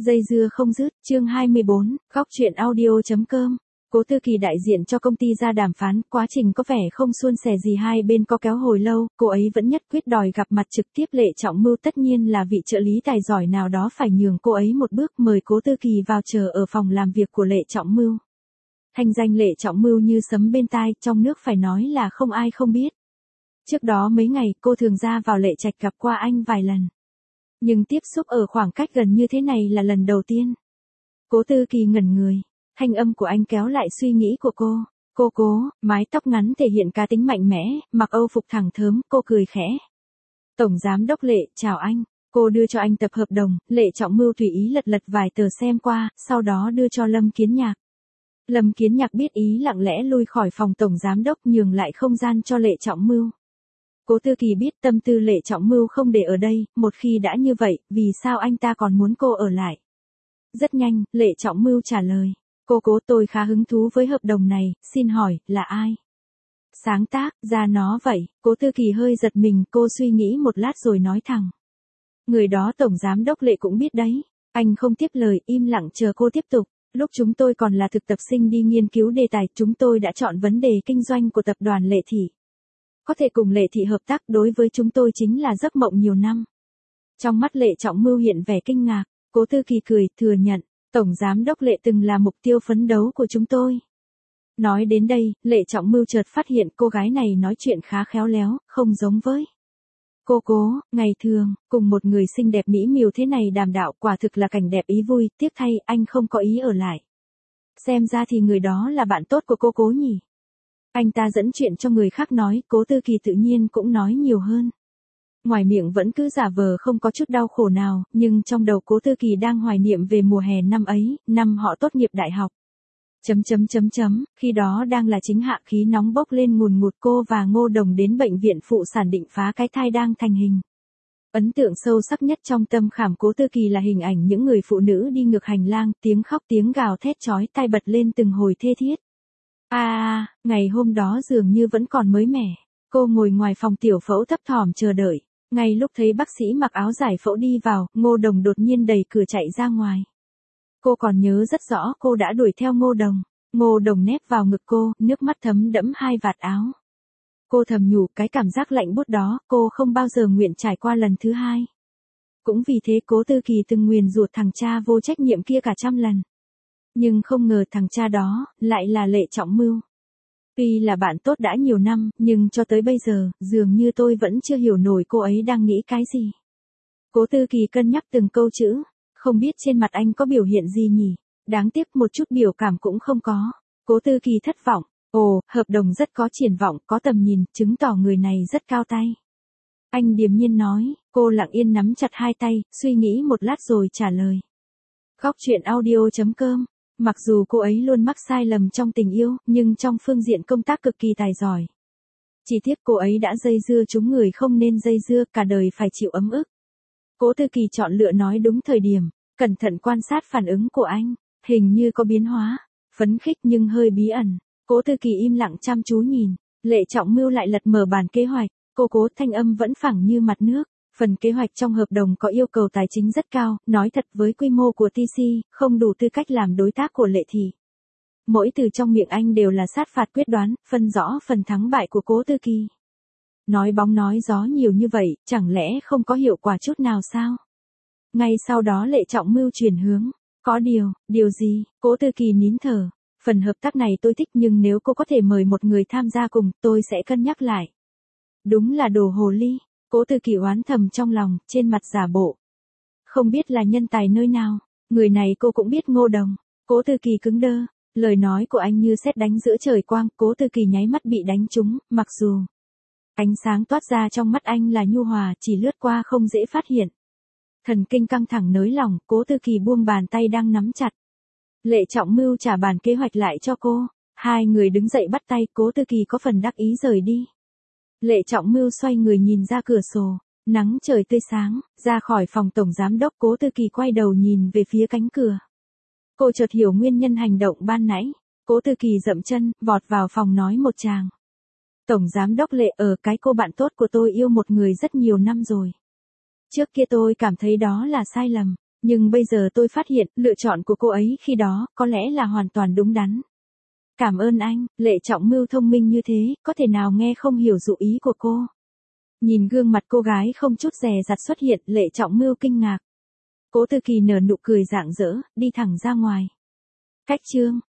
Dây dưa không dứt, chương 24, góc chuyện audio.com. Cố Tư Kỳ đại diện cho công ty ra đàm phán, quá trình có vẻ không suôn sẻ gì, hai bên có kéo hồi lâu, cô ấy vẫn nhất quyết đòi gặp mặt trực tiếp Lệ Trọng Mưu, tất nhiên là vị trợ lý tài giỏi nào đó phải nhường cô ấy một bước, mời Cố Tư Kỳ vào chờ ở phòng làm việc của Lệ Trọng Mưu. Thanh danh Lệ Trọng Mưu như sấm bên tai, trong nước phải nói là không ai không biết. Trước đó mấy ngày, cô thường ra vào Lệ Trạch gặp qua anh vài lần. Nhưng tiếp xúc ở khoảng cách gần như thế này là lần đầu tiên. Cố Tư Kỳ ngẩn người, thanh âm của anh kéo lại suy nghĩ của cô. Cố, mái tóc ngắn thể hiện cá tính mạnh mẽ, mặc âu phục thẳng thớm, cô cười khẽ. Tổng giám đốc Lệ, chào anh. Cô đưa cho anh tập hợp đồng, Lệ Trọng Mưu tùy ý lật vài tờ xem qua, sau đó đưa cho Lâm Kiến Nhạc. Lâm Kiến Nhạc biết ý lặng lẽ lui khỏi phòng tổng giám đốc, nhường lại không gian cho Lệ Trọng Mưu. Cố Tư Kỳ biết tâm tư Lệ Trọng Mưu không để ở đây, một khi đã như vậy, vì sao anh ta còn muốn cô ở lại? Rất nhanh, Lệ Trọng Mưu trả lời. Cố, tôi khá hứng thú với hợp đồng này, xin hỏi, là ai? Sáng tác ra nó vậy. Cố Tư Kỳ hơi giật mình, cô suy nghĩ một lát rồi nói thẳng. Người đó tổng giám đốc Lệ cũng biết đấy. Anh không tiếp lời, im lặng chờ cô tiếp tục. Lúc chúng tôi còn là thực tập sinh đi nghiên cứu đề tài, chúng tôi đã chọn vấn đề kinh doanh của tập đoàn Lệ Thị. Có thể cùng Lệ Thị hợp tác đối với chúng tôi chính là giấc mộng nhiều năm. Trong mắt Lệ Trọng Mưu hiện vẻ kinh ngạc, Cố Tư Kỳ cười, thừa nhận, tổng giám đốc Lệ từng là mục tiêu phấn đấu của chúng tôi. Nói đến đây, Lệ Trọng Mưu chợt phát hiện cô gái này nói chuyện khá khéo léo, không giống với Cố, ngày thường, cùng một người xinh đẹp mỹ miều thế này đàm đạo quả thực là cảnh đẹp ý vui, tiếc thay anh không có ý ở lại. Xem ra thì người đó là bạn tốt của Cố nhỉ. Anh ta dẫn chuyện cho người khác nói, Cố Tư Kỳ tự nhiên cũng nói nhiều hơn. Ngoài miệng vẫn cứ giả vờ không có chút đau khổ nào, nhưng trong đầu Cố Tư Kỳ đang hoài niệm về mùa hè năm ấy, năm họ tốt nghiệp đại học. Khi đó đang là chính hạ khí nóng bốc lên ngùn ngụt, cô và Ngô Đồng đến bệnh viện phụ sản định phá cái thai đang thành hình. Ấn tượng sâu sắc nhất trong tâm khảm Cố Tư Kỳ là hình ảnh những người phụ nữ đi ngược hành lang, tiếng khóc tiếng gào thét chói tai bật lên từng hồi thê thiết. Ngày hôm đó dường như vẫn còn mới mẻ. Cô ngồi ngoài phòng tiểu phẫu thấp thỏm chờ đợi. Ngay lúc thấy bác sĩ mặc áo giải phẫu đi vào, Ngô Đồng đột nhiên đẩy cửa chạy ra ngoài. Cô còn nhớ rất rõ cô đã đuổi theo Ngô Đồng. Ngô Đồng nép vào ngực cô, nước mắt thấm đẫm hai vạt áo. Cô thầm nhủ, cái cảm giác lạnh buốt đó, cô không bao giờ nguyện trải qua lần thứ hai. Cũng vì thế Cố Tư Kỳ từng nguyền rủa thằng cha vô trách nhiệm kia cả trăm lần. Nhưng không ngờ thằng cha đó, lại là Lệ Trọng Mưu. Tuy là bạn tốt đã nhiều năm, nhưng cho tới bây giờ, dường như tôi vẫn chưa hiểu nổi cô ấy đang nghĩ cái gì. Cố Tư Kỳ cân nhắc từng câu chữ, không biết trên mặt anh có biểu hiện gì nhỉ, đáng tiếc một chút biểu cảm cũng không có. Cố Tư Kỳ thất vọng, hợp đồng rất có triển vọng, có tầm nhìn, chứng tỏ người này rất cao tay. Anh điềm nhiên nói, cô lặng yên nắm chặt hai tay, suy nghĩ một lát rồi trả lời. Góc chuyện audio.com. Mặc dù cô ấy luôn mắc sai lầm trong tình yêu, nhưng trong phương diện công tác cực kỳ tài giỏi. Chỉ tiếc cô ấy đã dây dưa chúng người không nên dây dưa, cả đời phải chịu ấm ức. Cố Tư Kỳ chọn lựa nói đúng thời điểm, cẩn thận quan sát phản ứng của anh, hình như có biến hóa, phấn khích nhưng hơi bí ẩn. Cố Tư Kỳ im lặng chăm chú nhìn, Lệ Trọng Mưu lại lật mở bản kế hoạch, Cố thanh âm vẫn phẳng như mặt nước. Phần kế hoạch trong hợp đồng có yêu cầu tài chính rất cao, nói thật với quy mô của TC, không đủ tư cách làm đối tác của Lệ Thị. Mỗi từ trong miệng anh đều là sát phạt quyết đoán, phân rõ phần thắng bại của Cố Tư Kỳ. Nói bóng nói gió nhiều như vậy, chẳng lẽ không có hiệu quả chút nào sao? Ngay sau đó Lệ Trọng Mưu chuyển hướng. Có điều gì? Cố Tư Kỳ nín thở. Phần hợp tác này tôi thích, nhưng nếu cô có thể mời một người tham gia cùng, tôi sẽ cân nhắc lại. Đúng là đồ hồ ly. Cố Tư Kỳ oán thầm trong lòng, trên mặt giả bộ. Không biết là nhân tài nơi nào, người này cô cũng biết. Ngô Đồng. Cố Tư Kỳ cứng đơ, lời nói của anh như sét đánh giữa trời quang, Cố Tư Kỳ nháy mắt bị đánh trúng, mặc dù ánh sáng toát ra trong mắt anh là nhu hòa, chỉ lướt qua không dễ phát hiện. Thần kinh căng thẳng nới lỏng, Cố Tư Kỳ buông bàn tay đang nắm chặt. Lệ Trọng Mưu trả bản kế hoạch lại cho cô, hai người đứng dậy bắt tay, Cố Tư Kỳ có phần đắc ý rời đi. Lệ Trọng Mưu xoay người nhìn ra cửa sổ, nắng trời tươi sáng, ra khỏi phòng tổng giám đốc. Cố Tư Kỳ quay đầu nhìn về phía cánh cửa. Cô chợt hiểu nguyên nhân hành động ban nãy. Cố Tư Kỳ dậm chân, vọt vào phòng nói một tràng. Tổng giám đốc Lệ, cái cô bạn tốt của tôi yêu một người rất nhiều năm rồi. Trước kia tôi cảm thấy đó là sai lầm, Nhưng bây giờ tôi phát hiện, lựa chọn của cô ấy khi đó, có lẽ là hoàn toàn đúng đắn. Cảm ơn anh, Lệ Trọng Mưu thông minh như thế, có thể nào nghe không hiểu dụ ý của cô. Nhìn gương mặt cô gái không chút dè dặt xuất hiện, Lệ Trọng Mưu kinh ngạc. Cố Tư Kỳ nở nụ cười rạng rỡ, đi thẳng ra ngoài. Khách trương.